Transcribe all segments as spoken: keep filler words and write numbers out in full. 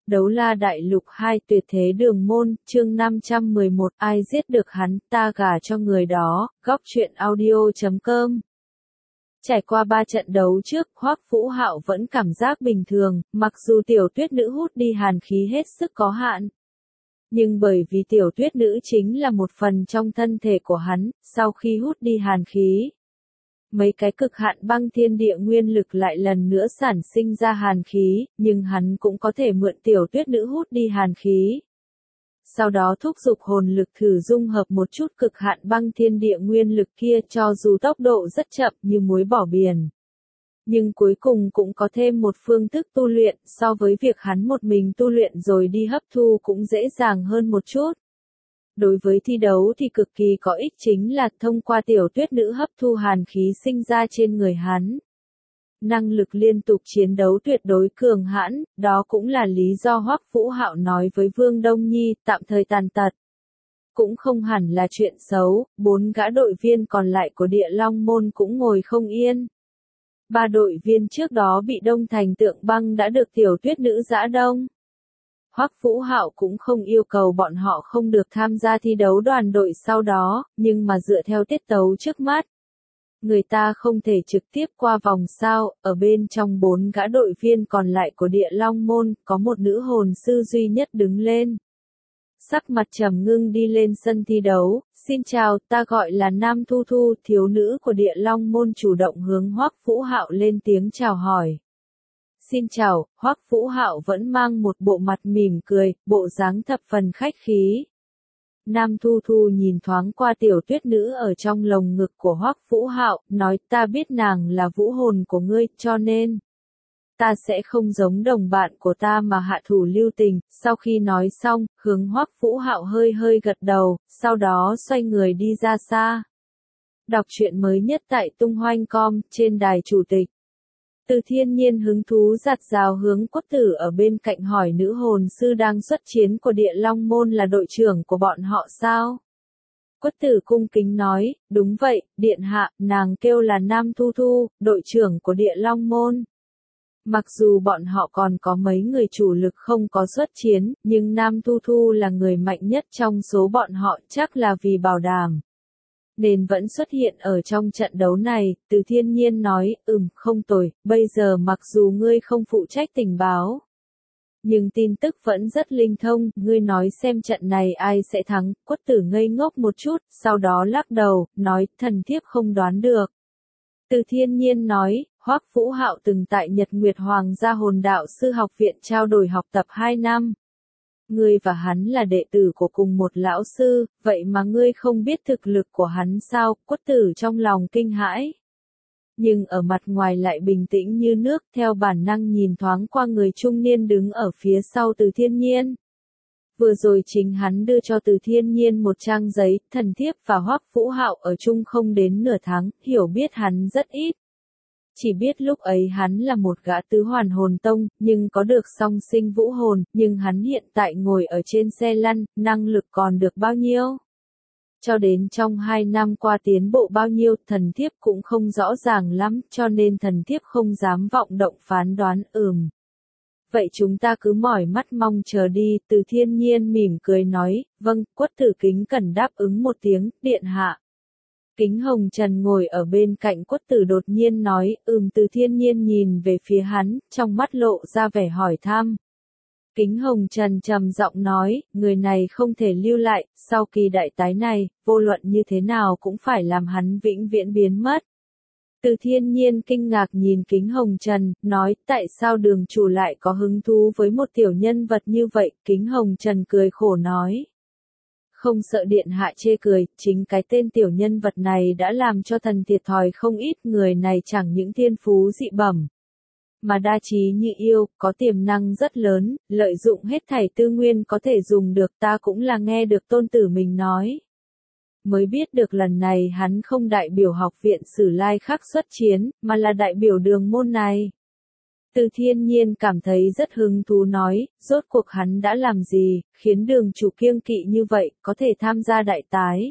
Đấu La Đại Lục hai Tuyệt Thế Đường Môn, chương năm trăm mười một, ai giết được hắn, ta gả cho người đó, góc truyện audio chấm com. Trải qua ba trận đấu trước, Hoắc Vũ Hạo vẫn cảm giác bình thường, mặc dù tiểu tuyết nữ hút đi hàn khí hết sức có hạn. Nhưng bởi vì tiểu tuyết nữ chính là một phần trong thân thể của hắn, sau khi hút đi hàn khí, mấy cái cực hạn băng thiên địa nguyên lực lại lần nữa sản sinh ra hàn khí, nhưng hắn cũng có thể mượn tiểu tuyết nữ hút đi hàn khí. Sau đó thúc giục hồn lực thử dung hợp một chút cực hạn băng thiên địa nguyên lực kia, cho dù tốc độ rất chậm như muối bỏ biển. Nhưng cuối cùng cũng có thêm một phương thức tu luyện, so với việc hắn một mình tu luyện rồi đi hấp thu cũng dễ dàng hơn một chút. Đối với thi đấu thì cực kỳ có ích chính là thông qua tiểu tuyết nữ hấp thu hàn khí sinh ra trên người hắn. Năng lực liên tục chiến đấu tuyệt đối cường hãn, đó cũng là lý do Hoắc Vũ Hạo nói với Vương Đông Nhi tạm thời tàn tật. Cũng không hẳn là chuyện xấu, bốn gã đội viên còn lại của Địa Long Môn cũng ngồi không yên. Ba đội viên trước đó bị đông thành tượng băng đã được tiểu tuyết nữ giã đông. Hoắc Vũ Hạo cũng không yêu cầu bọn họ không được tham gia thi đấu đoàn đội sau đó, nhưng mà dựa theo tiết tấu trước mắt, người ta không thể trực tiếp qua vòng sau. Ở bên trong bốn gã đội viên còn lại của Địa Long Môn, có một nữ hồn sư duy nhất đứng lên. Sắc mặt trầm ngưng đi lên sân thi đấu, xin chào, ta gọi là Nam Thu Thu, thiếu nữ của Địa Long Môn chủ động hướng Hoắc Vũ Hạo lên tiếng chào hỏi. Xin chào, Hoắc Vũ Hạo vẫn mang một bộ mặt mỉm cười, bộ dáng thập phần khách khí. Nam Thu Thu nhìn thoáng qua tiểu tuyết nữ ở trong lồng ngực của Hoắc Vũ Hạo, nói ta biết nàng là vũ hồn của ngươi, cho nên ta sẽ không giống đồng bạn của ta mà hạ thủ lưu tình. Sau khi nói xong, hướng Hoắc Vũ Hạo hơi hơi gật đầu, sau đó xoay người đi ra xa. Đọc truyện mới nhất tại tung hoanh chấm com, trên đài chủ tịch. Từ Thiên Nhiên hứng thú giặt rào hướng Quất Tử ở bên cạnh hỏi nữ hồn sư đang xuất chiến của Địa Long Môn là đội trưởng của bọn họ sao? Quất Tử cung kính nói, đúng vậy, điện hạ, nàng kêu là Nam Thu Thu, đội trưởng của Địa Long Môn. Mặc dù bọn họ còn có mấy người chủ lực không có xuất chiến, nhưng Nam Thu Thu là người mạnh nhất trong số bọn họ, chắc là vì bảo đảm nên vẫn xuất hiện ở trong trận đấu này. Từ Thiên Nhiên nói, ừm, không tồi, bây giờ mặc dù ngươi không phụ trách tình báo, nhưng tin tức vẫn rất linh thông, ngươi nói xem trận này ai sẽ thắng. Quất Tử ngây ngốc một chút, sau đó lắc đầu, nói, thần thiếp không đoán được. Từ Thiên Nhiên nói, Hoắc Vũ Hạo từng tại Nhật Nguyệt Hoàng gia Hồn Đạo Sư Học Viện trao đổi học tập hai năm. Ngươi và hắn là đệ tử của cùng một lão sư, vậy mà ngươi không biết thực lực của hắn sao? Quất Tử trong lòng kinh hãi, nhưng ở mặt ngoài lại bình tĩnh như nước, theo bản năng nhìn thoáng qua người trung niên đứng ở phía sau Từ Thiên Nhiên. Vừa rồi chính hắn đưa cho Từ Thiên Nhiên một trang giấy, thần thiếp và Hoắc Vũ Hạo ở chung không đến nửa tháng, hiểu biết hắn rất ít. Chỉ biết lúc ấy hắn là một gã tứ hoàn hồn tông, nhưng có được song sinh vũ hồn, nhưng hắn hiện tại ngồi ở trên xe lăn, năng lực còn được bao nhiêu? Cho đến trong hai năm qua tiến bộ bao nhiêu, thần thiếp cũng không rõ ràng lắm, cho nên thần thiếp không dám vọng động phán đoán. Ừm. Vậy chúng ta cứ mỏi mắt mong chờ đi. Từ Thiên Nhiên mỉm cười nói, vâng. Quất Tử kính cẩn đáp ứng một tiếng, điện hạ. Kính Hồng Trần ngồi ở bên cạnh Quất Tử đột nhiên nói, ừm. Từ Thiên Nhiên nhìn về phía hắn, trong mắt lộ ra vẻ hỏi thăm. Kính Hồng Trần trầm giọng nói, người này không thể lưu lại, sau kỳ đại tái này, vô luận như thế nào cũng phải làm hắn vĩnh viễn biến mất. Từ Thiên Nhiên kinh ngạc nhìn Kính Hồng Trần, nói, tại sao đường chủ lại có hứng thú với một tiểu nhân vật như vậy? Kính Hồng Trần cười khổ nói. Không sợ điện hạ chê cười, chính cái tên tiểu nhân vật này đã làm cho thần thiệt thòi không ít. Người này chẳng những thiên phú dị bẩm, mà đa trí như yêu, có tiềm năng rất lớn, lợi dụng hết thảy tư nguyên có thể dùng được. Ta cũng là nghe được tôn tử mình nói, mới biết được lần này hắn không đại biểu học viện Sử Lai Khắc xuất chiến, mà là đại biểu đường môn này. Từ Thiên Nhiên cảm thấy rất hứng thú nói, rốt cuộc hắn đã làm gì, khiến đường chủ kiêng kỵ như vậy, có thể tham gia đại tái.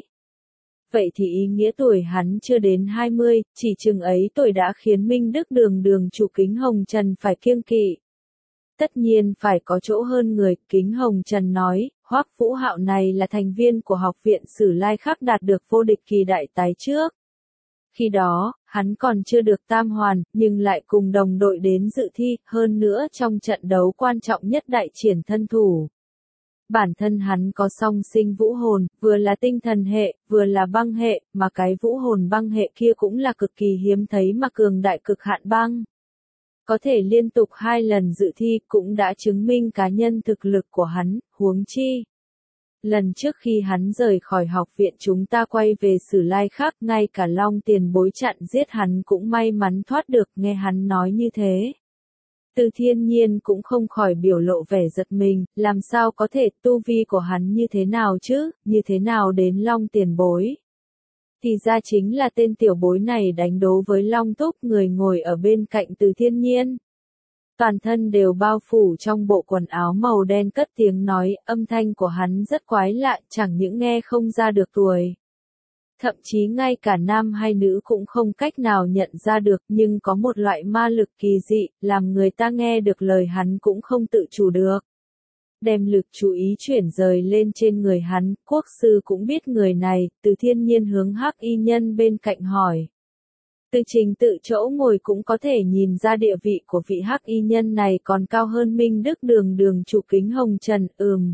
Vậy thì ý nghĩa tuổi hắn chưa đến hai mươi, chỉ chừng ấy tuổi đã khiến Minh Đức đường đường chủ Kính Hồng Trần phải kiêng kỵ. tất nhiên phải có chỗ hơn người, Kính Hồng Trần nói, Hoắc Vũ Hạo này là thành viên của học viện Sử Lai Khắc đạt được vô địch kỳ đại tái trước. Khi đó, hắn còn chưa được tam hoàn, nhưng lại cùng đồng đội đến dự thi, hơn nữa trong trận đấu quan trọng nhất đại triển thân thủ. Bản thân hắn có song sinh vũ hồn, vừa là tinh thần hệ, vừa là băng hệ, mà cái vũ hồn băng hệ kia cũng là cực kỳ hiếm thấy mà cường đại cực hạn băng. Có thể liên tục hai lần dự thi cũng đã chứng minh cá nhân thực lực của hắn, huống chi. Lần trước khi hắn rời khỏi học viện chúng ta quay về Sử Lai Khắc, ngay cả Long Tiền Bối chặn giết hắn cũng may mắn thoát được, nghe hắn nói như thế. Từ Thiên Nhiên cũng không khỏi biểu lộ vẻ giật mình, làm sao có thể, tu vi của hắn như thế nào chứ, như thế nào đến Long Tiền Bối. Thì ra chính là tên tiểu bối này đánh đố với Long Túc, người ngồi ở bên cạnh Từ Thiên Nhiên. Toàn thân đều bao phủ trong bộ quần áo màu đen, cất tiếng nói, âm thanh của hắn rất quái lạ, chẳng những nghe không ra được tuổi. Thậm chí ngay cả nam hay nữ cũng không cách nào nhận ra được, nhưng có một loại ma lực kỳ dị, làm người ta nghe được lời hắn cũng không tự chủ được. Đem lực chú ý chuyển rời lên trên người hắn, quốc sư cũng biết người này, Từ Thiên Nhiên hướng Hắc Y Nhân bên cạnh hỏi. Từ trình tự chỗ ngồi cũng có thể nhìn ra địa vị của vị Hắc Y Nhân này còn cao hơn Minh Đức Đường đường chủ Kính Hồng Trần, ừm.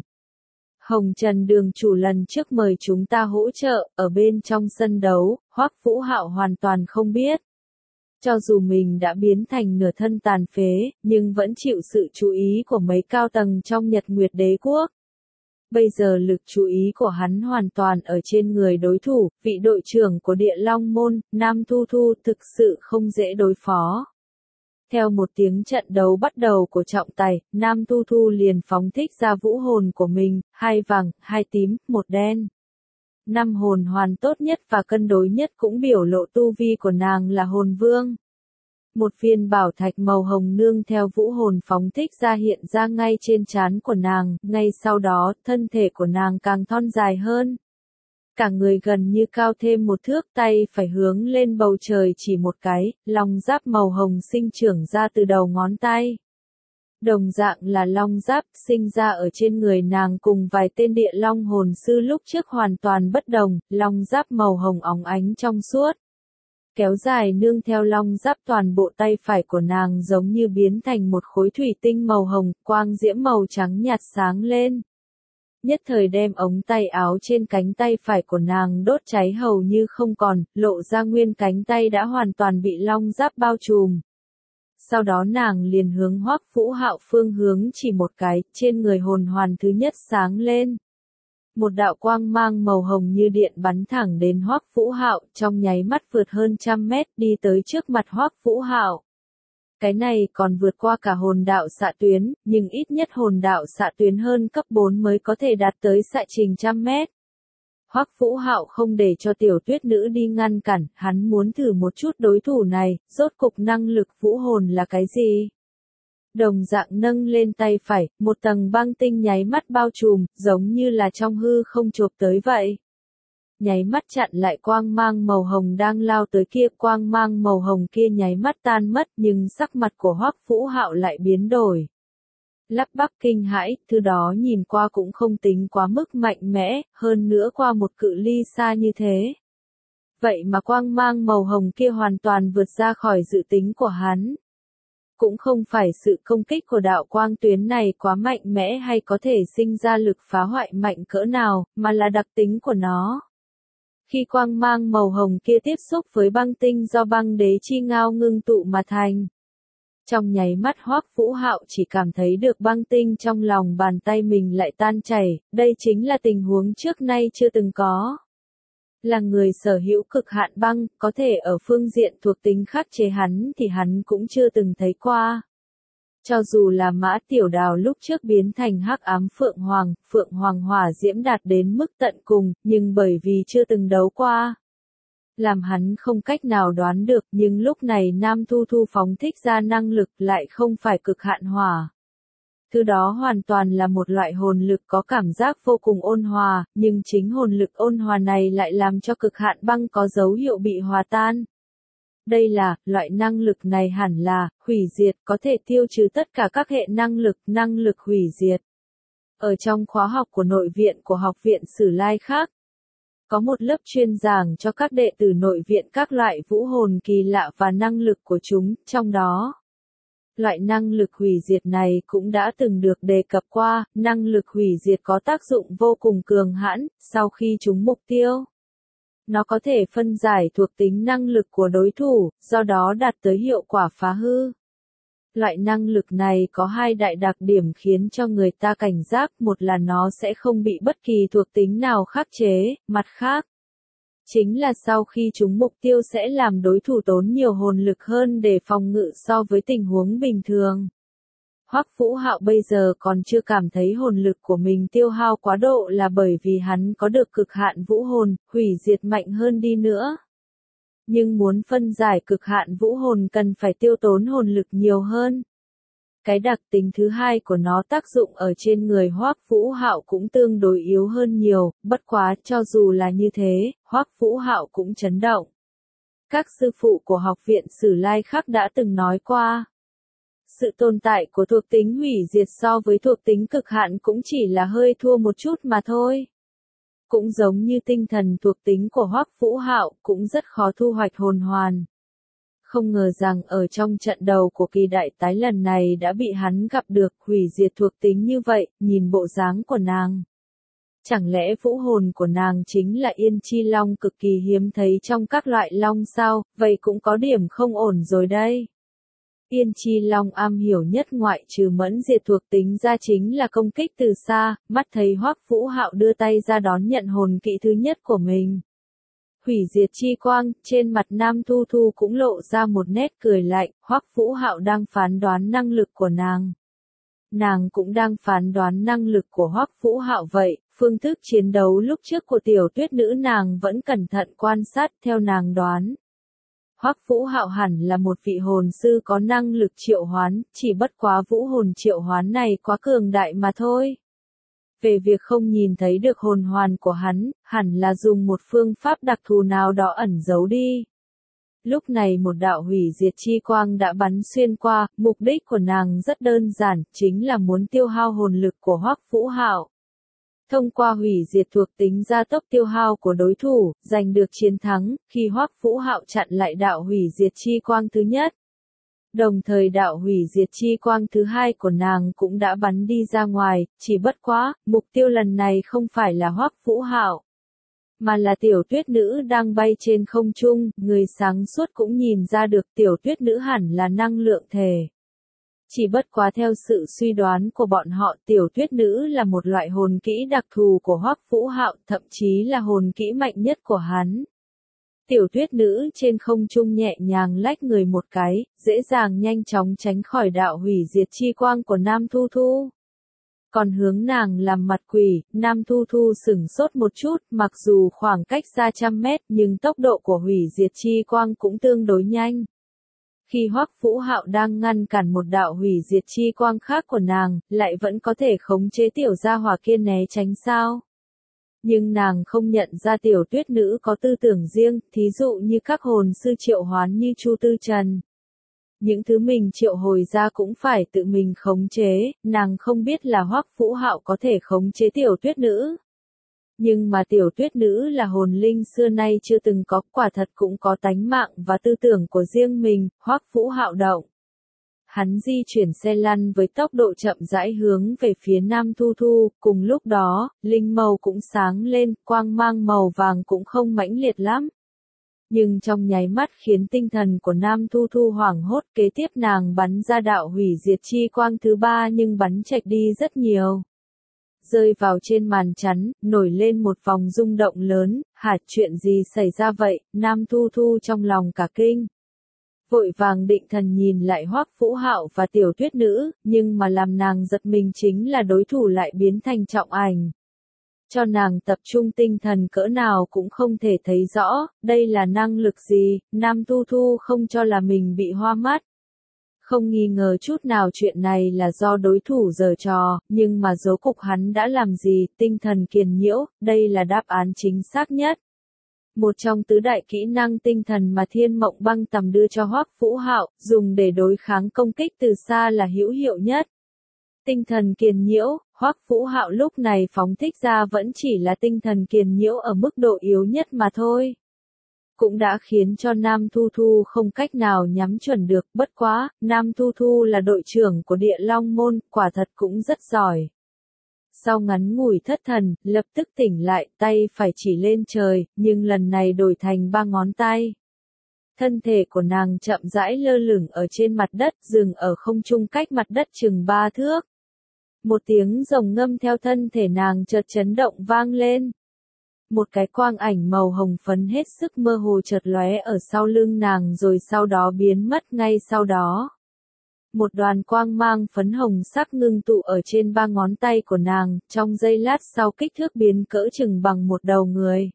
Hồng Trần đường chủ lần trước mời chúng ta hỗ trợ, ở bên trong sân đấu, Hoắc Vũ Hạo hoàn toàn không biết. Cho dù mình đã biến thành nửa thân tàn phế, nhưng vẫn chịu sự chú ý của mấy cao tầng trong Nhật Nguyệt Đế Quốc. Bây giờ lực chú ý của hắn hoàn toàn ở trên người đối thủ, vị đội trưởng của Địa Long Môn, Nam Thu Thu, thực sự không dễ đối phó. Theo một tiếng trận đấu bắt đầu của trọng tài, Nam Thu Thu liền phóng thích ra vũ hồn của mình, hai vàng, hai tím, một đen. Năm hồn hoàn tốt nhất và cân đối nhất cũng biểu lộ tu vi của nàng là hồn vương. Một viên bảo thạch màu hồng nương theo vũ hồn phóng thích ra hiện ra ngay trên trán của nàng, ngay sau đó, thân thể của nàng càng thon dài hơn. Cả người gần như cao thêm một thước, tay phải hướng lên bầu trời chỉ một cái, long giáp màu hồng sinh trưởng ra từ đầu ngón tay. Đồng dạng là long giáp sinh ra ở trên người nàng cùng vài tên địa long hồn sư lúc trước hoàn toàn bất đồng, long giáp màu hồng óng ánh trong suốt. Kéo dài nương theo long giáp toàn bộ tay phải của nàng giống như biến thành một khối thủy tinh màu hồng, quang diễm màu trắng nhạt sáng lên. Nhất thời đem ống tay áo trên cánh tay phải của nàng đốt cháy hầu như không còn, lộ ra nguyên cánh tay đã hoàn toàn bị long giáp bao trùm. Sau đó nàng liền hướng Hoắc Vũ Hạo phương hướng chỉ một cái, trên người hồn hoàn thứ nhất sáng lên. Một đạo quang mang màu hồng như điện bắn thẳng đến Hoắc Vũ Hạo, trong nháy mắt vượt hơn trăm mét đi tới trước mặt Hoắc Vũ Hạo. Cái này còn vượt qua cả hồn đạo xạ tuyến, nhưng ít nhất hồn đạo xạ tuyến hơn cấp bốn mới có thể đạt tới xạ trình trăm mét. Hoắc Vũ Hạo không để cho tiểu tuyết nữ đi ngăn cản, hắn muốn thử một chút đối thủ này, rốt cục năng lực vũ hồn là cái gì? Đồng dạng nâng lên tay phải, một tầng băng tinh nháy mắt bao trùm, giống như là trong hư không chộp tới vậy. Nháy mắt chặn lại quang mang màu hồng đang lao tới kia, quang mang màu hồng kia nháy mắt tan mất, nhưng sắc mặt của Hoắc Vũ Hạo lại biến đổi. Lắp bắp kinh hãi, thứ đó nhìn qua cũng không tính quá mức mạnh mẽ, hơn nữa qua một cự ly xa như thế. Vậy mà quang mang màu hồng kia hoàn toàn vượt ra khỏi dự tính của hắn. Cũng không phải sự công kích của đạo quang tuyến này quá mạnh mẽ hay có thể sinh ra lực phá hoại mạnh cỡ nào, mà là đặc tính của nó. Khi quang mang màu hồng kia tiếp xúc với băng tinh do băng đế chi ngao ngưng tụ mà thành. Trong nháy mắt Hoắc Vũ Hạo chỉ cảm thấy được băng tinh trong lòng bàn tay mình lại tan chảy, đây chính là tình huống trước nay chưa từng có. Là người sở hữu cực hạn băng, có thể ở phương diện thuộc tính khắc chế hắn thì hắn cũng chưa từng thấy qua. Cho dù là Mã Tiểu Đào lúc trước biến thành hắc ám Phượng Hoàng, Phượng Hoàng hỏa diễm đạt đến mức tận cùng, nhưng bởi vì chưa từng đấu qua. Làm hắn không cách nào đoán được, nhưng lúc này Nam Thu Thu phóng thích ra năng lực lại không phải cực hạn hỏa. Thứ đó hoàn toàn là một loại hồn lực có cảm giác vô cùng ôn hòa, nhưng chính hồn lực ôn hòa này lại làm cho cực hạn băng có dấu hiệu bị hòa tan. Đây là, loại năng lực này hẳn là, hủy diệt, có thể tiêu trừ tất cả các hệ năng lực, năng lực hủy diệt. Ở trong khóa học của nội viện của Học viện Sử Lai khác, có một lớp chuyên giảng cho các đệ tử nội viện các loại vũ hồn kỳ lạ và năng lực của chúng, trong đó. Loại năng lực hủy diệt này cũng đã từng được đề cập qua, năng lực hủy diệt có tác dụng vô cùng cường hãn, sau khi trúng mục tiêu. Nó có thể phân giải thuộc tính năng lực của đối thủ, do đó đạt tới hiệu quả phá hư. Loại năng lực này có hai đại đặc điểm khiến cho người ta cảnh giác, một là nó sẽ không bị bất kỳ thuộc tính nào khắc chế, mặt khác. Chính là sau khi trúng mục tiêu sẽ làm đối thủ tốn nhiều hồn lực hơn để phòng ngự so với tình huống bình thường. Hoắc Vũ Hạo bây giờ còn chưa cảm thấy hồn lực của mình tiêu hao quá độ là bởi vì hắn có được cực hạn vũ hồn, hủy diệt mạnh hơn đi nữa. Nhưng muốn phân giải cực hạn vũ hồn cần phải tiêu tốn hồn lực nhiều hơn. Cái đặc tính thứ hai của nó tác dụng ở trên người Hoắc Vũ Hạo cũng tương đối yếu hơn nhiều, bất quá cho dù là như thế, Hoắc Vũ Hạo cũng chấn động. Các sư phụ của Học viện Sử Lai khác đã từng nói qua. Sự tồn tại của thuộc tính hủy diệt so với thuộc tính cực hạn cũng chỉ là hơi thua một chút mà thôi. Cũng giống như tinh thần thuộc tính của Hoắc Vũ Hạo, cũng rất khó thu hoạch hồn hoàn. Không ngờ rằng ở trong trận đầu của kỳ đại tái lần này đã bị hắn gặp được hủy diệt thuộc tính như vậy, nhìn bộ dáng của nàng. Chẳng lẽ vũ hồn của nàng chính là Yên Chi Long cực kỳ hiếm thấy trong các loại long sao, vậy cũng có điểm không ổn rồi đây. Yên Chi Long am hiểu nhất ngoại trừ mẫn diệt thuộc tính ra chính là công kích từ xa, mắt thấy Hoắc Vũ Hạo đưa tay ra đón nhận hồn kỹ thứ nhất của mình. Hủy diệt chi quang, trên mặt Nam Thu Thu cũng lộ ra một nét cười lạnh, Hoắc Vũ Hạo đang phán đoán năng lực của nàng. Nàng cũng đang phán đoán năng lực của Hoắc Vũ Hạo vậy, phương thức chiến đấu lúc trước của tiểu tuyết nữ nàng vẫn cẩn thận quan sát theo nàng đoán. Hoắc Vũ Hạo hẳn là một vị hồn sư có năng lực triệu hoán, chỉ bất quá vũ hồn triệu hoán này quá cường đại mà thôi. Về việc không nhìn thấy được hồn hoàn của hắn, hẳn là dùng một phương pháp đặc thù nào đó ẩn giấu đi. Lúc này một đạo hủy diệt chi quang đã bắn xuyên qua, mục đích của nàng rất đơn giản, chính là muốn tiêu hao hồn lực của Hoắc Vũ Hạo. Thông qua hủy diệt thuộc tính gia tốc tiêu hao của đối thủ, giành được chiến thắng, khi Hoắc Vũ Hạo chặn lại đạo hủy diệt chi quang thứ nhất. Đồng thời đạo hủy diệt chi quang thứ hai của nàng cũng đã bắn đi ra ngoài, chỉ bất quá, mục tiêu lần này không phải là Hoắc Vũ Hạo, mà là tiểu tuyết nữ đang bay trên không trung, người sáng suốt cũng nhìn ra được tiểu tuyết nữ hẳn là năng lượng thể. Chỉ bất quá theo sự suy đoán của bọn họ, tiểu tuyết nữ là một loại hồn kỹ đặc thù của Hoắc Vũ Hạo, thậm chí là hồn kỹ mạnh nhất của hắn. Tiểu tuyết nữ trên không trung nhẹ nhàng lách người một cái, dễ dàng nhanh chóng tránh khỏi đạo hủy diệt chi quang của Nam Thu Thu. Còn hướng nàng làm mặt quỷ, Nam Thu Thu sửng sốt một chút, mặc dù khoảng cách xa trăm mét nhưng tốc độ của hủy diệt chi quang cũng tương đối nhanh. Khi Hoắc Vũ Hạo đang ngăn cản một đạo hủy diệt chi quang khác của nàng, lại vẫn có thể khống chế tiểu gia hỏa kia né tránh sao? Nhưng nàng không nhận ra tiểu tuyết nữ có tư tưởng riêng, thí dụ như các hồn sư triệu hoán như Chu Tư Trần. Những thứ mình triệu hồi ra cũng phải tự mình khống chế, nàng không biết là Hoắc Vũ Hạo có thể khống chế tiểu tuyết nữ. Nhưng mà tiểu tuyết nữ là hồn linh xưa nay chưa từng có, quả thật cũng có tánh mạng và tư tưởng của riêng mình, Hoắc Vũ Hạo động. Hắn di chuyển xe lăn với tốc độ chậm rãi hướng về phía Nam Thu Thu, cùng lúc đó, linh màu cũng sáng lên, quang mang màu vàng cũng không mãnh liệt lắm. Nhưng trong nháy mắt khiến tinh thần của Nam Thu Thu hoảng hốt, kế tiếp nàng bắn ra đạo hủy diệt chi quang thứ ba nhưng bắn chệch đi rất nhiều. Rơi vào trên màn chắn, nổi lên một vòng rung động lớn, hả, chuyện gì xảy ra vậy, Nam Thu Thu trong lòng cả kinh. Vội vàng định thần nhìn lại Hoắc Vũ Hạo và tiểu tuyết nữ, nhưng mà làm nàng giật mình chính là đối thủ lại biến thành trọng ảnh. Cho nàng tập trung tinh thần cỡ nào cũng không thể thấy rõ, đây là năng lực gì, Nam Thu Thu không cho là mình bị hoa mắt. Không nghi ngờ chút nào chuyện này là do đối thủ giở trò, nhưng mà rốt cục hắn đã làm gì, tinh thần kiền nhiễu, đây là đáp án chính xác nhất. Một trong tứ đại kỹ năng tinh thần mà Thiên Mộng Băng Tầm đưa cho Hoắc Vũ Hạo, dùng để đối kháng công kích từ xa là hữu hiệu nhất. Tinh thần kiền nhiễu, Hoắc Vũ Hạo lúc này phóng thích ra vẫn chỉ là tinh thần kiền nhiễu ở mức độ yếu nhất mà thôi. Cũng đã khiến cho Nam Thu Thu không cách nào nhắm chuẩn được, bất quá, Nam Thu Thu là đội trưởng của Địa Long Môn, quả thật cũng rất giỏi. Sau ngắn ngủi thất thần, lập tức tỉnh lại, tay phải chỉ lên trời, nhưng lần này đổi thành ba ngón tay. Thân thể của nàng chậm rãi lơ lửng ở trên mặt đất, dừng ở không trung cách mặt đất chừng ba thước. Một tiếng rồng ngâm theo thân thể nàng chợt chấn động vang lên. Một cái quang ảnh màu hồng phấn hết sức mơ hồ chợt lóe ở sau lưng nàng rồi sau đó biến mất ngay sau đó. Một đoàn quang mang phấn hồng sắc ngưng tụ ở trên ba ngón tay của nàng, trong giây lát sau kích thước biến cỡ chừng bằng một đầu người.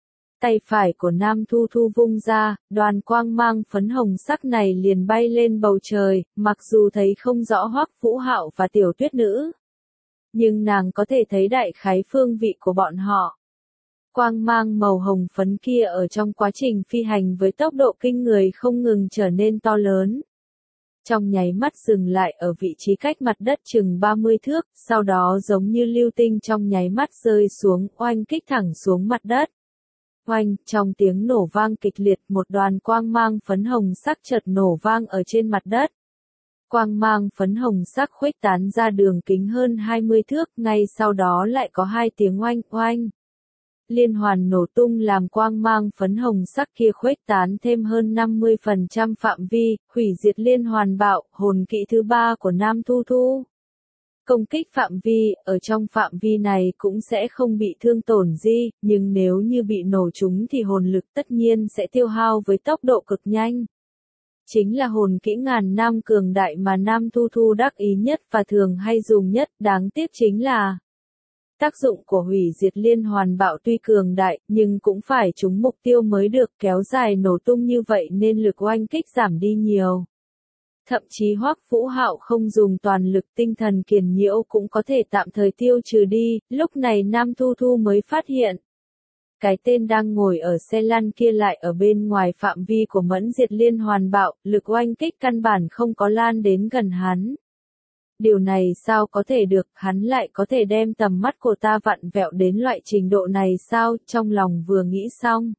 Tay phải của Nam Thu Thu vung ra, đoàn quang mang phấn hồng sắc này liền bay lên bầu trời, mặc dù thấy không rõ Hoắc Vũ Hạo và Tiểu Tuyết Nữ. Nhưng nàng có thể thấy đại khái phương vị của bọn họ. Quang mang màu hồng phấn kia ở trong quá trình phi hành với tốc độ kinh người không ngừng trở nên to lớn. Trong nháy mắt dừng lại ở vị trí cách mặt đất chừng ba mươi thước, sau đó giống như lưu tinh trong nháy mắt rơi xuống, oanh kích thẳng xuống mặt đất. Oanh, trong tiếng nổ vang kịch liệt, một đoàn quang mang phấn hồng sắc chợt nổ vang ở trên mặt đất. Quang mang phấn hồng sắc khuếch tán ra đường kính hơn hai mươi thước, ngay sau đó lại có hai tiếng oanh oanh. Liên hoàn nổ tung làm quang mang phấn hồng sắc kia khuếch tán thêm hơn năm mươi phần trăm phạm vi, hủy diệt liên hoàn bạo, hồn kỹ thứ ba của Nam Thu Thu. Công kích phạm vi, ở trong phạm vi này cũng sẽ không bị thương tổn gì, nhưng nếu như bị nổ trúng thì hồn lực tất nhiên sẽ tiêu hao với tốc độ cực nhanh. Chính là hồn kỹ ngàn năm cường đại mà Nam Thu Thu đắc ý nhất và thường hay dùng nhất, đáng tiếc chính là tác dụng của hủy diệt liên hoàn bạo tuy cường đại, nhưng cũng phải trúng mục tiêu mới được, kéo dài nổ tung như vậy nên lực oanh kích giảm đi nhiều. Thậm chí Hoắc Vũ Hạo không dùng toàn lực tinh thần kiền nhiễu cũng có thể tạm thời tiêu trừ đi, lúc này Nam Thu Thu mới phát hiện. Cái tên đang ngồi ở xe lăn kia lại ở bên ngoài phạm vi của mẫn diệt liên hoàn bạo, lực oanh kích căn bản không có lan đến gần hắn. Điều này sao có thể được, hắn lại có thể đem tầm mắt của ta vặn vẹo đến loại trình độ này sao, trong lòng vừa nghĩ xong.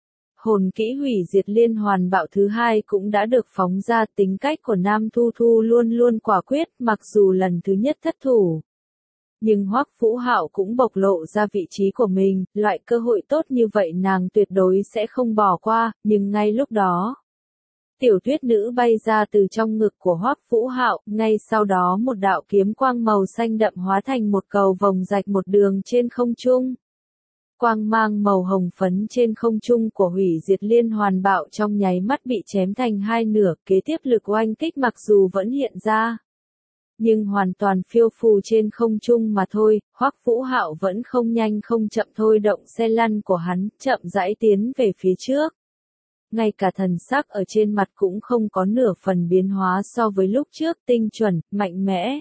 Hồn kỹ hủy diệt liên hoàn bạo thứ hai cũng đã được phóng ra, tính cách của Nam Thu Thu luôn luôn quả quyết, mặc dù lần thứ nhất thất thủ. Nhưng Hoắc Vũ Hạo cũng bộc lộ ra vị trí của mình, loại cơ hội tốt như vậy nàng tuyệt đối sẽ không bỏ qua, nhưng ngay lúc đó. Tiểu Tuyết Nữ bay ra từ trong ngực của Hoắc Vũ Hạo, ngay sau đó một đạo kiếm quang màu xanh đậm hóa thành một cầu vồng rạch một đường trên không trung. Quang mang màu hồng phấn trên không trung của hủy diệt liên hoàn bạo trong nháy mắt bị chém thành hai nửa, kế tiếp lực oanh kích mặc dù vẫn hiện ra. Nhưng hoàn toàn phiêu phù trên không trung mà thôi, Hoắc Vũ Hạo vẫn không nhanh không chậm thôi động xe lăn của hắn, chậm rãi tiến về phía trước. Ngay cả thần sắc ở trên mặt cũng không có nửa phần biến hóa so với lúc trước, tinh chuẩn, mạnh mẽ.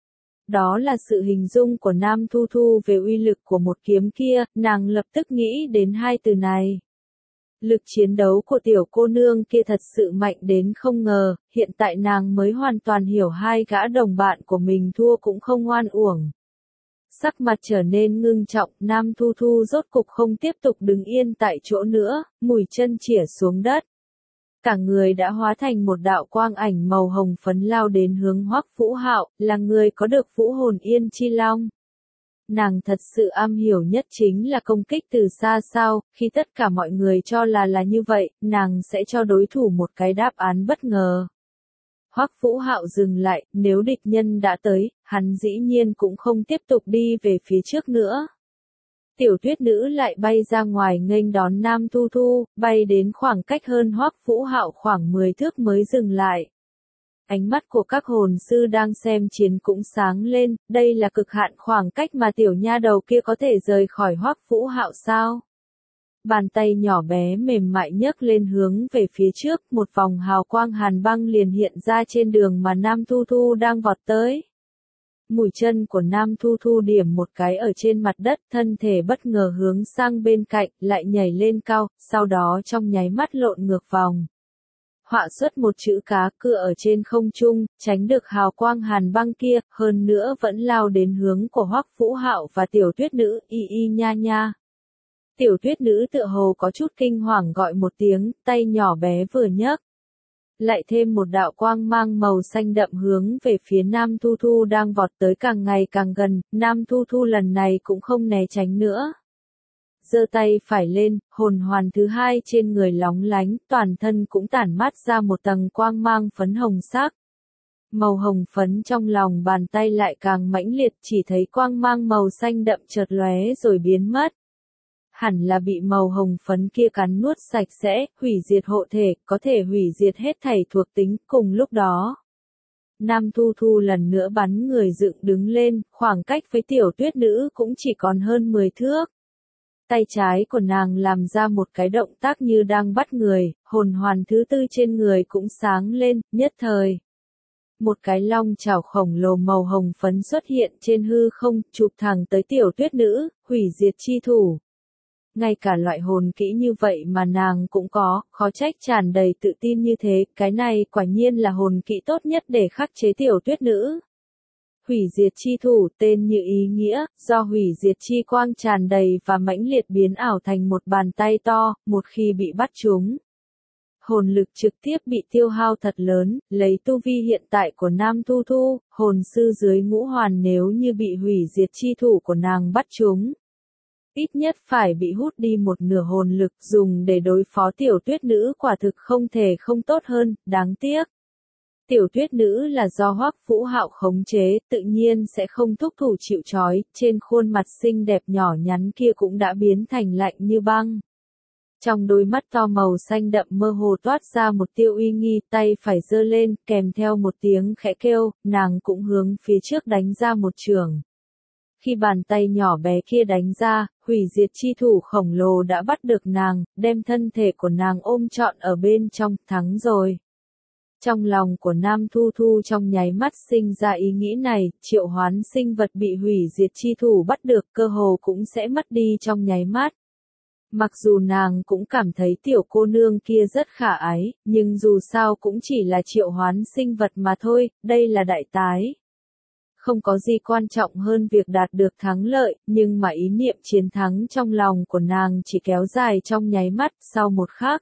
Đó là sự hình dung của Nam Thu Thu về uy lực của một kiếm kia, nàng lập tức nghĩ đến hai từ này. Lực chiến đấu của tiểu cô nương kia thật sự mạnh đến không ngờ, hiện tại nàng mới hoàn toàn hiểu hai gã đồng bạn của mình thua cũng không oan uổng. Sắc mặt trở nên ngưng trọng, Nam Thu Thu rốt cục không tiếp tục đứng yên tại chỗ nữa, mũi chân chĩa xuống đất. Cả người đã hóa thành một đạo quang ảnh màu hồng phấn lao đến hướng Hoắc Vũ Hạo, là người có được vũ hồn Yên Chi Long. Nàng thật sự am hiểu nhất chính là công kích từ xa sao, khi tất cả mọi người cho là là như vậy, nàng sẽ cho đối thủ một cái đáp án bất ngờ. Hoắc Vũ Hạo dừng lại, nếu địch nhân đã tới, hắn dĩ nhiên cũng không tiếp tục đi về phía trước nữa. Tiểu Tuyết Nữ lại bay ra ngoài nghênh đón Nam Thu Thu, bay đến khoảng cách hơn Hoắc Vũ Hạo khoảng mười thước mới dừng lại. Ánh mắt của các hồn sư đang xem chiến cũng sáng lên, đây là cực hạn khoảng cách mà tiểu nha đầu kia có thể rời khỏi Hoắc Vũ Hạo sao? Bàn tay nhỏ bé mềm mại nhấc lên hướng về phía trước, một vòng hào quang hàn băng liền hiện ra trên đường mà Nam Thu Thu đang vọt tới. Mũi chân của Nam Thu Thu điểm một cái ở trên mặt đất, thân thể bất ngờ hướng sang bên cạnh, lại nhảy lên cao, sau đó trong nháy mắt lộn ngược vòng. Họa xuất một chữ cá cựa ở trên không trung, tránh được hào quang hàn băng kia, hơn nữa vẫn lao đến hướng của Hoắc Vũ Hạo và tiểu tuyết nữ, y y nha nha. Tiểu tuyết nữ tựa hồ có chút kinh hoàng gọi một tiếng, tay nhỏ bé vừa nhấc. Lại thêm một đạo quang mang màu xanh đậm hướng về phía Nam Thu Thu đang vọt tới càng ngày càng gần, Nam Thu Thu lần này cũng không né tránh nữa. Giơ tay phải lên, hồn hoàn thứ hai trên người lóng lánh, toàn thân cũng tản mát ra một tầng quang mang phấn hồng sắc. Màu hồng phấn trong lòng bàn tay lại càng mãnh liệt, chỉ thấy quang mang màu xanh đậm chợt lóe rồi biến mất. Hẳn là bị màu hồng phấn kia cắn nuốt sạch sẽ, hủy diệt hộ thể, có thể hủy diệt hết thảy thuộc tính, cùng lúc đó. Nam Thu Thu lần nữa bắn người dựng đứng lên, khoảng cách với tiểu tuyết nữ cũng chỉ còn hơn mười thước. Tay trái của nàng làm ra một cái động tác như đang bắt người, hồn hoàn thứ tư trên người cũng sáng lên, nhất thời. Một cái long chảo khổng lồ màu hồng phấn xuất hiện trên hư không, chụp thẳng tới tiểu tuyết nữ, hủy diệt chi thủ. Ngay cả loại hồn kỹ như vậy mà nàng cũng có, khó trách tràn đầy tự tin như thế, cái này quả nhiên là hồn kỹ tốt nhất để khắc chế tiểu tuyết nữ. Hủy diệt chi thủ tên như ý nghĩa, do hủy diệt chi quang tràn đầy và mãnh liệt biến ảo thành một bàn tay to, một khi bị bắt trúng. Hồn lực trực tiếp bị tiêu hao thật lớn, lấy tu vi hiện tại của Nam Thu Thu, hồn sư dưới ngũ hoàn nếu như bị hủy diệt chi thủ của nàng bắt trúng. Ít nhất phải bị hút đi một nửa hồn lực dùng để đối phó tiểu tuyết nữ quả thực không thể không tốt hơn, đáng tiếc. Tiểu tuyết nữ là do Hoắc Vũ Hạo khống chế, tự nhiên sẽ không thúc thủ chịu trói, trên khuôn mặt xinh đẹp nhỏ nhắn kia cũng đã biến thành lạnh như băng. Trong đôi mắt to màu xanh đậm mơ hồ toát ra một tiêu uy nghi, tay phải giơ lên, kèm theo một tiếng khẽ kêu, nàng cũng hướng phía trước đánh ra một chưởng. Khi bàn tay nhỏ bé kia đánh ra, hủy diệt chi thủ khổng lồ đã bắt được nàng, đem thân thể của nàng ôm trọn ở bên trong, thắng rồi. Trong lòng của Nam Thu Thu trong nháy mắt sinh ra ý nghĩ này, triệu hoán sinh vật bị hủy diệt chi thủ bắt được cơ hồ cũng sẽ mất đi trong nháy mắt. Mặc dù nàng cũng cảm thấy tiểu cô nương kia rất khả ái, nhưng dù sao cũng chỉ là triệu hoán sinh vật mà thôi, đây là đại tái. Không có gì quan trọng hơn việc đạt được thắng lợi, nhưng mà ý niệm chiến thắng trong lòng của nàng chỉ kéo dài trong nháy mắt, sau một khắc.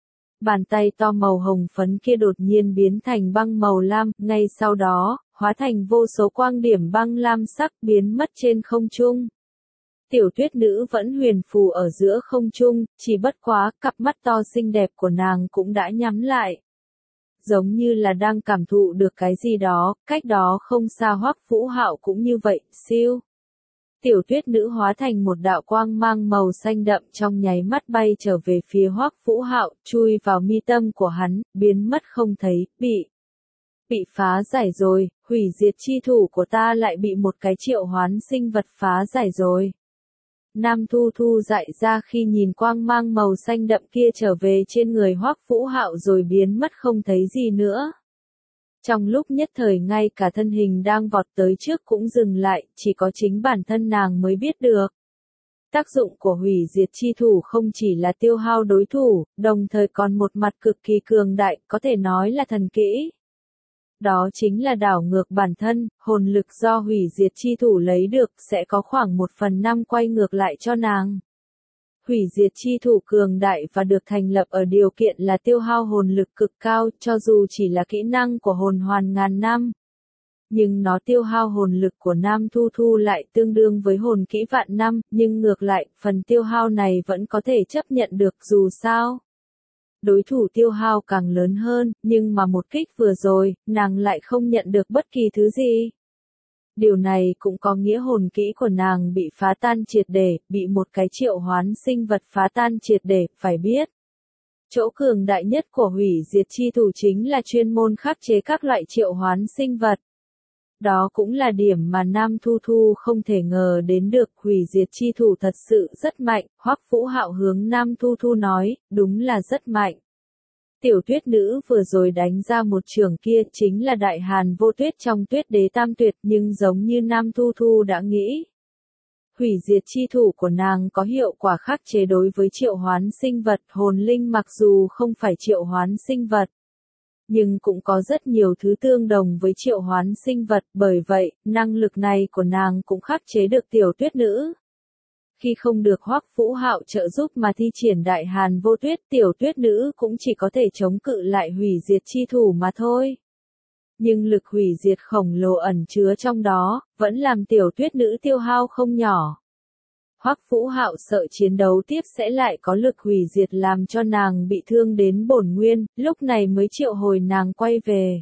Bàn tay to màu hồng phấn kia đột nhiên biến thành băng màu lam, ngay sau đó, hóa thành vô số quang điểm băng lam sắc biến mất trên không trung. Tiểu tuyết nữ vẫn huyền phù ở giữa không trung, chỉ bất quá, cặp mắt to xinh đẹp của nàng cũng đã nhắm lại. Giống như là đang cảm thụ được cái gì đó, cách đó không xa Hoắc Vũ Hạo cũng như vậy, siêu. Tiểu tuyết nữ hóa thành một đạo quang mang màu xanh đậm trong nháy mắt bay trở về phía Hoắc Vũ Hạo, chui vào mi tâm của hắn, biến mất không thấy, bị. Bị phá giải rồi, hủy diệt chi thủ của ta lại bị một cái triệu hoán sinh vật phá giải rồi. Nam Thu Thu dại ra khi nhìn quang mang màu xanh đậm kia trở về trên người Hoắc Vũ Hạo rồi biến mất không thấy gì nữa. Trong lúc nhất thời ngay cả thân hình đang vọt tới trước cũng dừng lại, chỉ có chính bản thân nàng mới biết được. Tác dụng của hủy diệt chi thủ không chỉ là tiêu hao đối thủ, đồng thời còn một mặt cực kỳ cường đại, có thể nói là thần kỹ. Đó chính là đảo ngược bản thân, hồn lực do hủy diệt chi thủ lấy được sẽ có khoảng một phần năm quay ngược lại cho nàng. Hủy diệt chi thủ cường đại và được thành lập ở điều kiện là tiêu hao hồn lực cực cao, cho dù chỉ là kỹ năng của hồn hoàn ngàn năm. Nhưng nó tiêu hao hồn lực của Nam Thu Thu lại tương đương với hồn kỹ vạn năm, nhưng ngược lại, phần tiêu hao này vẫn có thể chấp nhận được dù sao. Đối thủ tiêu hao càng lớn hơn, nhưng mà một kích vừa rồi, nàng lại không nhận được bất kỳ thứ gì. Điều này cũng có nghĩa hồn kỹ của nàng bị phá tan triệt để, bị một cái triệu hoán sinh vật phá tan triệt để, phải biết. Chỗ cường đại nhất của hủy diệt chi thủ chính là chuyên môn khắc chế các loại triệu hoán sinh vật. Đó cũng là điểm mà Nam Thu Thu không thể ngờ đến được, hủy diệt chi thủ thật sự rất mạnh, Hoắc Vũ Hạo hướng Nam Thu Thu nói, đúng là rất mạnh. tiểu tuyết nữ vừa rồi đánh ra một trường kia chính là đại hàn vô tuyết trong tuyết đế tam tuyệt, nhưng giống như Nam Thu Thu đã nghĩ. Hủy diệt chi thủ của nàng có hiệu quả khắc chế đối với triệu hoán sinh vật, hồn linh mặc dù không phải triệu hoán sinh vật, nhưng cũng có rất nhiều thứ tương đồng với triệu hoán sinh vật, bởi vậy, năng lực này của nàng cũng khắc chế được tiểu tuyết nữ. Khi không được Hoắc Vũ Hạo trợ giúp mà thi triển đại hàn vô tuyết, tiểu tuyết nữ cũng chỉ có thể chống cự lại hủy diệt chi thủ mà thôi. Nhưng lực hủy diệt khổng lồ ẩn chứa trong đó, vẫn làm tiểu tuyết nữ tiêu hao không nhỏ. Hoắc Vũ Hạo sợ chiến đấu tiếp sẽ lại có lực hủy diệt làm cho nàng bị thương đến bổn nguyên, lúc này mới triệu hồi nàng quay về.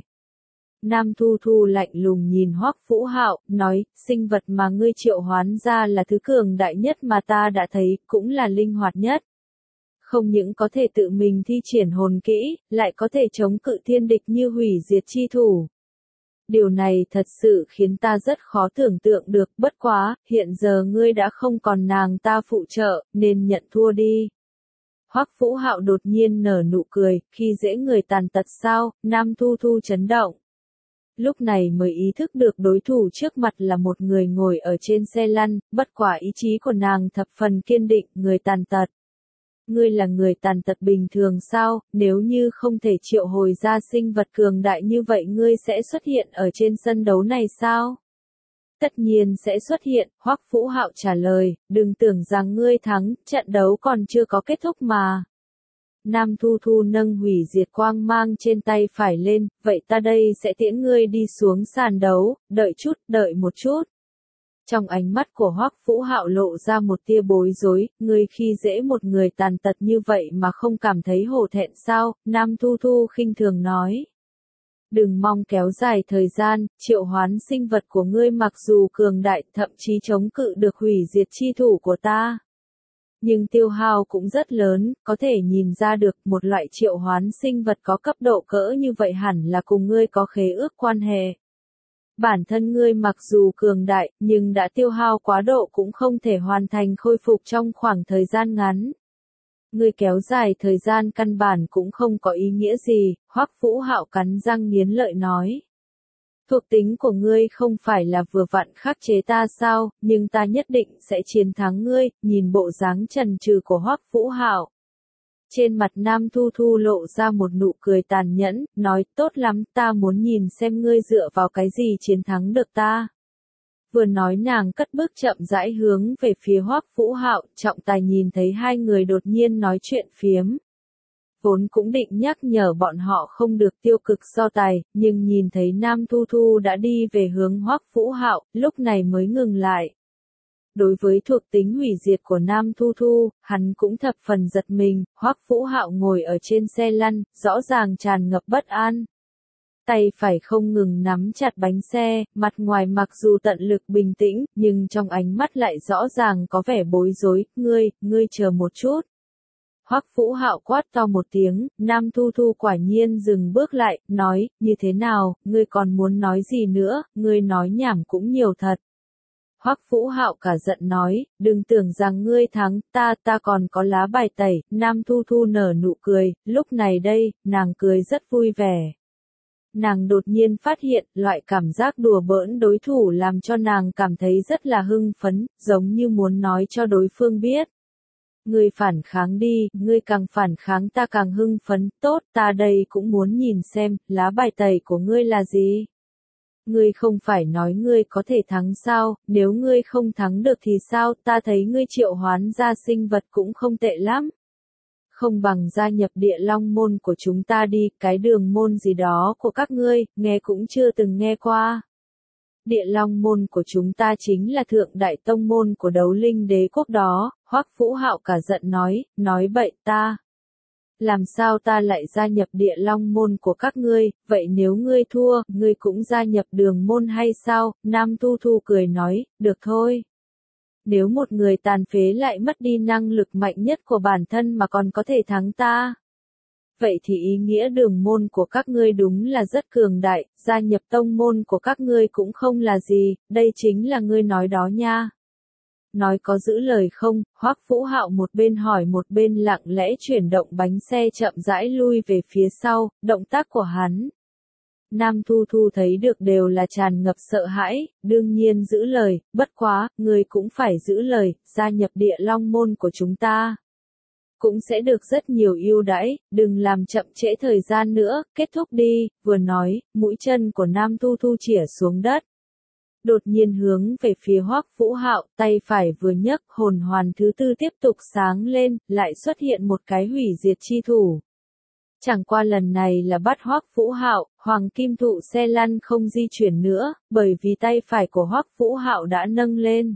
Nam Thu Thu lạnh lùng nhìn Hoắc Vũ Hạo, nói, sinh vật mà ngươi triệu hoán ra là thứ cường đại nhất mà ta đã thấy, cũng là linh hoạt nhất. Không những có thể tự mình thi triển hồn kỹ, lại có thể chống cự thiên địch như hủy diệt chi thủ. Điều này thật sự khiến ta rất khó tưởng tượng được, bất quá, hiện giờ ngươi đã không còn nàng ta phụ trợ, nên nhận thua đi. Hoắc Vũ Hạo đột nhiên nở nụ cười, khi dễ người tàn tật sao, Nam Thu Thu chấn động. Lúc này mới ý thức được đối thủ trước mặt là một người ngồi ở trên xe lăn, bất quả ý chí của nàng thập phần kiên định, người tàn tật. Ngươi là người tàn tật bình thường sao, nếu như không thể triệu hồi ra sinh vật cường đại như vậy ngươi sẽ xuất hiện ở trên sân đấu này sao? Tất nhiên sẽ xuất hiện, Hoắc Vũ Hạo trả lời, đừng tưởng rằng ngươi thắng, trận đấu còn chưa có kết thúc mà. Nam Thu Thu nâng hủy diệt quang mang trên tay phải lên, vậy ta đây sẽ tiễn ngươi đi xuống sàn đấu, đợi chút, đợi một chút. Trong ánh mắt của Hoắc Vũ Hạo lộ ra một tia bối rối, ngươi khi dễ một người tàn tật như vậy mà không cảm thấy hổ thẹn sao, Nam Thu Thu khinh thường nói. Đừng mong kéo dài thời gian, triệu hoán sinh vật của ngươi mặc dù cường đại, thậm chí chống cự được hủy diệt chi thủ của ta. Nhưng tiêu hao cũng rất lớn, có thể nhìn ra được một loại triệu hoán sinh vật có cấp độ cỡ như vậy hẳn là cùng ngươi có khế ước quan hệ. Bản thân ngươi mặc dù cường đại, nhưng đã tiêu hao quá độ cũng không thể hoàn thành khôi phục trong khoảng thời gian ngắn. Ngươi kéo dài thời gian căn bản cũng không có ý nghĩa gì, Hoắc Vũ Hạo cắn răng nghiến lợi nói. Thuộc tính của ngươi không phải là vừa vặn khắc chế ta sao, nhưng ta nhất định sẽ chiến thắng ngươi, nhìn bộ dáng chần chừ của Hoắc Vũ Hạo. Trên mặt Nam Thu Thu lộ ra một nụ cười tàn nhẫn, nói, tốt lắm, ta muốn nhìn xem ngươi dựa vào cái gì chiến thắng được ta. Vừa nói nàng cất bước chậm rãi hướng về phía Hoắc Vũ Hạo, Trọng Tài nhìn thấy hai người đột nhiên nói chuyện phiếm. Vốn cũng định nhắc nhở bọn họ không được tiêu cực so tài, nhưng nhìn thấy Nam Thu Thu đã đi về hướng Hoắc Vũ Hạo, lúc này mới ngừng lại. Đối với thuộc tính hủy diệt của Nam Thu Thu, hắn cũng thập phần giật mình, Hoắc Vũ Hạo ngồi ở trên xe lăn, rõ ràng tràn ngập bất an. Tay phải không ngừng nắm chặt bánh xe, mặt ngoài mặc dù tận lực bình tĩnh, nhưng trong ánh mắt lại rõ ràng có vẻ bối rối, ngươi, ngươi chờ một chút. Hoắc Vũ Hạo quát to một tiếng, Nam Thu Thu quả nhiên dừng bước lại, nói, như thế nào, ngươi còn muốn nói gì nữa, ngươi nói nhảm cũng nhiều thật. Hoắc Vũ Hạo cả giận nói, đừng tưởng rằng ngươi thắng, ta, ta còn có lá bài tẩy, Nam Thu Thu nở nụ cười, lúc này đây, nàng cười rất vui vẻ. Nàng đột nhiên phát hiện, loại cảm giác đùa bỡn đối thủ làm cho nàng cảm thấy rất là hưng phấn, giống như muốn nói cho đối phương biết. Ngươi phản kháng đi, ngươi càng phản kháng ta càng hưng phấn, tốt, ta đây cũng muốn nhìn xem, lá bài tẩy của ngươi là gì? Ngươi không phải nói ngươi có thể thắng sao, nếu ngươi không thắng được thì sao, ta thấy ngươi triệu hoán ra sinh vật cũng không tệ lắm. Không bằng gia nhập địa long môn của chúng ta đi, cái đường môn gì đó của các ngươi, nghe cũng chưa từng nghe qua. Địa long môn của chúng ta chính là thượng đại tông môn của đấu linh đế quốc đó, Hoắc Vũ Hạo cả giận nói, nói bậy ta. Làm sao ta lại gia nhập địa long môn của các ngươi, vậy nếu ngươi thua, ngươi cũng gia nhập đường môn hay sao, Nam Thu Thu cười nói, được thôi. Nếu một người tàn phế lại mất đi năng lực mạnh nhất của bản thân mà còn có thể thắng ta. Vậy thì ý nghĩa đường môn của các ngươi đúng là rất cường đại, gia nhập tông môn của các ngươi cũng không là gì, đây chính là ngươi nói đó nha. Nói có giữ lời không, Hoắc Vũ Hạo một bên hỏi một bên lặng lẽ chuyển động bánh xe chậm rãi lui về phía sau, động tác của hắn. Nam Thu Thu thấy được đều là tràn ngập sợ hãi, đương nhiên giữ lời, bất quá, người cũng phải giữ lời, gia nhập Địa Long môn của chúng ta. Cũng sẽ được rất nhiều ưu đãi, đừng làm chậm trễ thời gian nữa, kết thúc đi, vừa nói, mũi chân của Nam Thu Thu chĩa xuống đất. Đột nhiên hướng về phía Hoắc Vũ Hạo, tay phải vừa nhấc, hồn hoàn thứ tư tiếp tục sáng lên, lại xuất hiện một cái hủy diệt chi thủ. Chẳng qua lần này là bắt Hoắc Vũ Hạo, hoàng kim thụ xe lăn không di chuyển nữa, bởi vì tay phải của Hoắc Vũ Hạo đã nâng lên.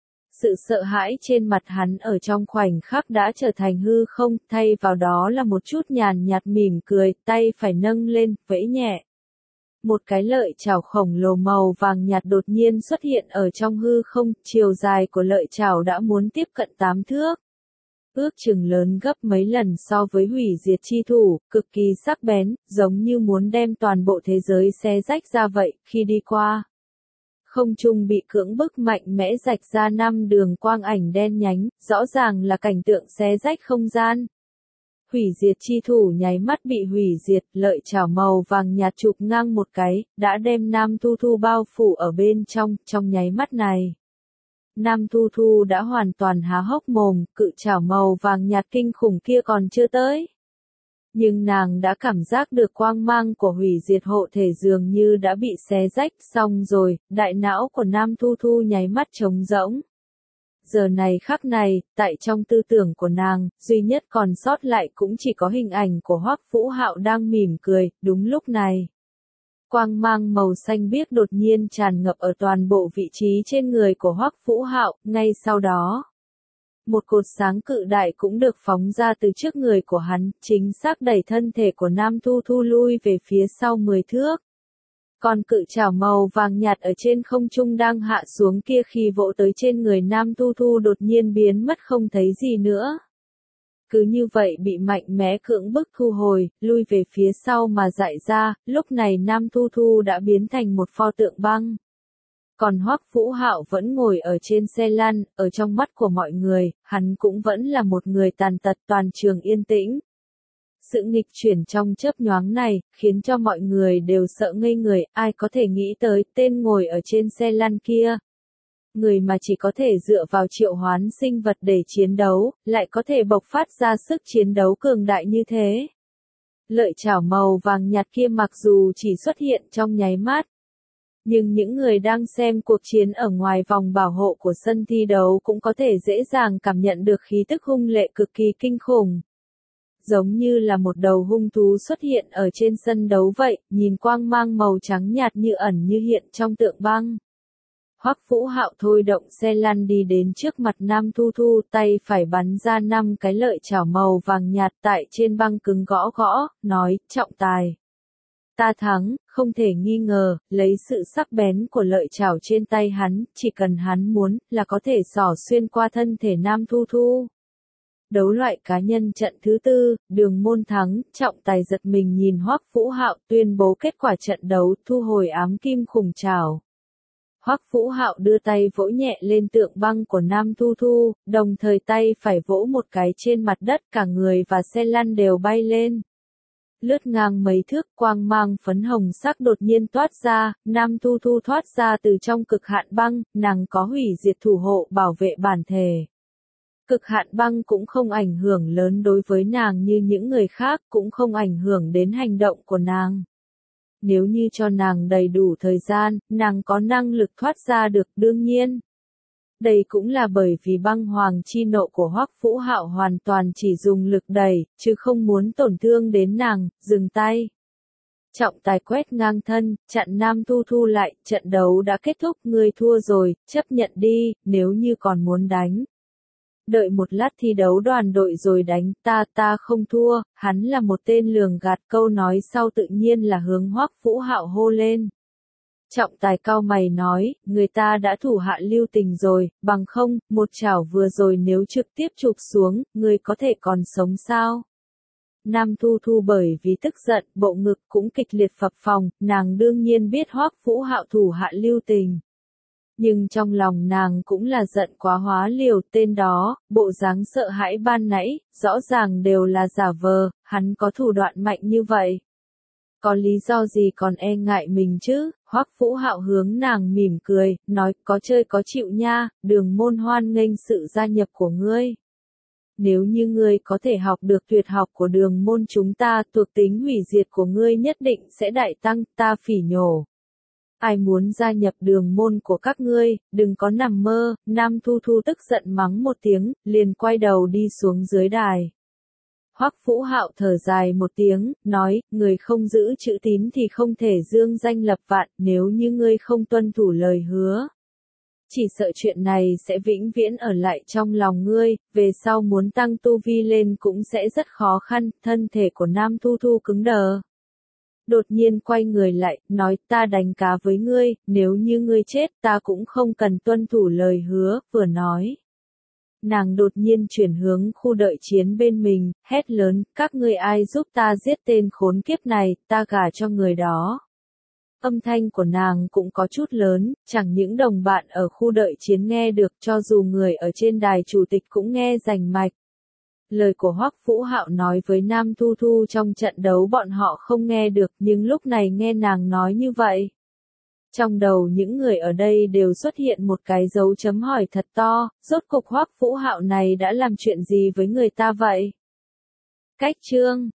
Sự sợ hãi trên mặt hắn ở trong khoảnh khắc đã trở thành hư không, thay vào đó là một chút nhàn nhạt mỉm cười, tay phải nâng lên, vẫy nhẹ. Một cái lợi chảo khổng lồ màu vàng nhạt đột nhiên xuất hiện ở trong hư không, chiều dài của lợi chảo đã muốn tiếp cận tám thước. Ước chừng lớn gấp mấy lần so với hủy diệt chi thủ, cực kỳ sắc bén, giống như muốn đem toàn bộ thế giới xé rách ra vậy, khi đi qua. Không trung bị cưỡng bức mạnh mẽ rạch ra năm đường quang ảnh đen nhánh, rõ ràng là cảnh tượng xé rách không gian. Hủy diệt chi thủ nháy mắt bị hủy diệt, lợi chảo màu vàng nhạt chụp ngang một cái, đã đem Nam Thu Thu bao phủ ở bên trong, trong nháy mắt này. Nam Thu Thu đã hoàn toàn há hốc mồm, cự chảo màu vàng nhạt kinh khủng kia còn chưa tới. Nhưng nàng đã cảm giác được quang mang của hủy diệt hộ thể dường như đã bị xé rách, xong rồi, đại não của Nam Thu Thu nháy mắt trống rỗng. Giờ này khắc này, tại trong tư tưởng của nàng, duy nhất còn sót lại cũng chỉ có hình ảnh của Hoắc Vũ Hạo đang mỉm cười, đúng lúc này. Quang mang màu xanh biếc đột nhiên tràn ngập ở toàn bộ vị trí trên người của Hoắc Vũ Hạo, ngay sau đó. Một cột sáng cự đại cũng được phóng ra từ trước người của hắn, chính xác đẩy thân thể của Nam Thu Thu lui về phía sau mười thước. Còn cự chảo màu vàng nhạt ở trên không trung đang hạ xuống kia khi vỗ tới trên người Nam Thu Thu đột nhiên biến mất không thấy gì nữa. Cứ như vậy bị mạnh mẽ cưỡng bức thu hồi, lui về phía sau mà dại ra, lúc này Nam Thu Thu đã biến thành một pho tượng băng. Còn Hoắc Vũ Hạo vẫn ngồi ở trên xe lăn, ở trong mắt của mọi người, hắn cũng vẫn là một người tàn tật, toàn trường yên tĩnh. Sự nghịch chuyển trong chớp nhoáng này, khiến cho mọi người đều sợ ngây người, ai có thể nghĩ tới tên ngồi ở trên xe lăn kia. Người mà chỉ có thể dựa vào triệu hoán sinh vật để chiến đấu, lại có thể bộc phát ra sức chiến đấu cường đại như thế. Lợi chảo màu vàng nhạt kia mặc dù chỉ xuất hiện trong nháy mắt, nhưng những người đang xem cuộc chiến ở ngoài vòng bảo hộ của sân thi đấu cũng có thể dễ dàng cảm nhận được khí tức hung lệ cực kỳ kinh khủng. Giống như là một đầu hung thú xuất hiện ở trên sân đấu vậy, nhìn quang mang màu trắng nhạt như ẩn như hiện trong tượng băng. Hoắc Vũ Hạo thôi động xe lăn đi đến trước mặt Nam Thu Thu, tay phải bắn ra năm cái lợi chảo màu vàng nhạt tại trên băng cứng gõ gõ, nói, trọng tài. Ta thắng, không thể nghi ngờ, lấy sự sắc bén của lợi chảo trên tay hắn, chỉ cần hắn muốn, là có thể xỏ xuyên qua thân thể Nam Thu Thu. Đấu loại cá nhân trận thứ tư, Đường Môn thắng, trọng tài giật mình nhìn Hoắc Vũ Hạo tuyên bố kết quả trận đấu, thu hồi ám kim khủng trảo. Hoắc Vũ Hạo đưa tay vỗ nhẹ lên tượng băng của Nam Thu Thu, đồng thời tay phải vỗ một cái trên mặt đất, cả người và xe lăn đều bay lên. Lướt ngang mấy thước, quang mang phấn hồng sắc đột nhiên toát ra, Nam Thu Thu thoát ra từ trong cực hạn băng, nàng có hủy diệt thủ hộ bảo vệ bản thể. Cực hạn băng cũng không ảnh hưởng lớn đối với nàng như những người khác, cũng không ảnh hưởng đến hành động của nàng. Nếu như cho nàng đầy đủ thời gian, nàng có năng lực thoát ra được, đương nhiên. Đây cũng là bởi vì băng hoàng chi nộ của Hoắc Vũ Hạo hoàn toàn chỉ dùng lực đẩy, chứ không muốn tổn thương đến nàng, dừng tay. Trọng tài quét ngang thân, chặn Nam Thu Thu lại, trận đấu đã kết thúc, ngươi thua rồi, chấp nhận đi, nếu như còn muốn đánh. Đợi một lát thi đấu đoàn đội rồi đánh, ta ta không thua, hắn là một tên lường gạt, câu nói sau tự nhiên là hướng Hoắc Vũ Hạo hô lên. Trọng tài cau mày nói, người ta đã thủ hạ lưu tình rồi, bằng không, một chảo vừa rồi nếu trực tiếp chụp xuống, người có thể còn sống sao? Nam Thu Thu bởi vì tức giận, bộ ngực cũng kịch liệt phập phồng, nàng đương nhiên biết Hoắc Vũ Hạo thủ hạ lưu tình. Nhưng trong lòng nàng cũng là giận quá hóa liều, tên đó, bộ dáng sợ hãi ban nãy, rõ ràng đều là giả vờ, hắn có thủ đoạn mạnh như vậy. Có lý do gì còn e ngại mình chứ? Hoắc Vũ Hạo hướng nàng mỉm cười, nói, có chơi có chịu nha, đường môn hoan nghênh sự gia nhập của ngươi. Nếu như ngươi có thể học được tuyệt học của đường môn chúng ta, thuộc tính hủy diệt của ngươi nhất định sẽ đại tăng, ta phỉ nhổ. Ai muốn gia nhập đường môn của các ngươi, đừng có nằm mơ. Nam Thu Thu tức giận mắng một tiếng, liền quay đầu đi xuống dưới đài. Hoắc Vũ Hạo thở dài một tiếng, nói, người không giữ chữ tín thì không thể dương danh lập vạn, nếu như ngươi không tuân thủ lời hứa. Chỉ sợ chuyện này sẽ vĩnh viễn ở lại trong lòng ngươi, về sau muốn tăng tu vi lên cũng sẽ rất khó khăn, thân thể của Nam Thu Thu cứng đờ. Đột nhiên quay người lại, nói, ta đánh cá với ngươi, nếu như ngươi chết ta cũng không cần tuân thủ lời hứa, vừa nói. Nàng đột nhiên chuyển hướng khu đợi chiến bên mình, hét lớn, các ngươi ai giúp ta giết tên khốn kiếp này, ta gả cho người đó. Âm thanh của nàng cũng có chút lớn, chẳng những đồng bạn ở khu đợi chiến nghe được, cho dù người ở trên đài chủ tịch cũng nghe rành mạch. Lời của Hoắc Vũ Hạo nói với Nam Thu Thu trong trận đấu bọn họ không nghe được, nhưng lúc này nghe nàng nói như vậy. Trong đầu những người ở đây đều xuất hiện một cái dấu chấm hỏi thật to, rốt cục Hoắc Vũ Hạo này đã làm chuyện gì với người ta vậy? Cách chương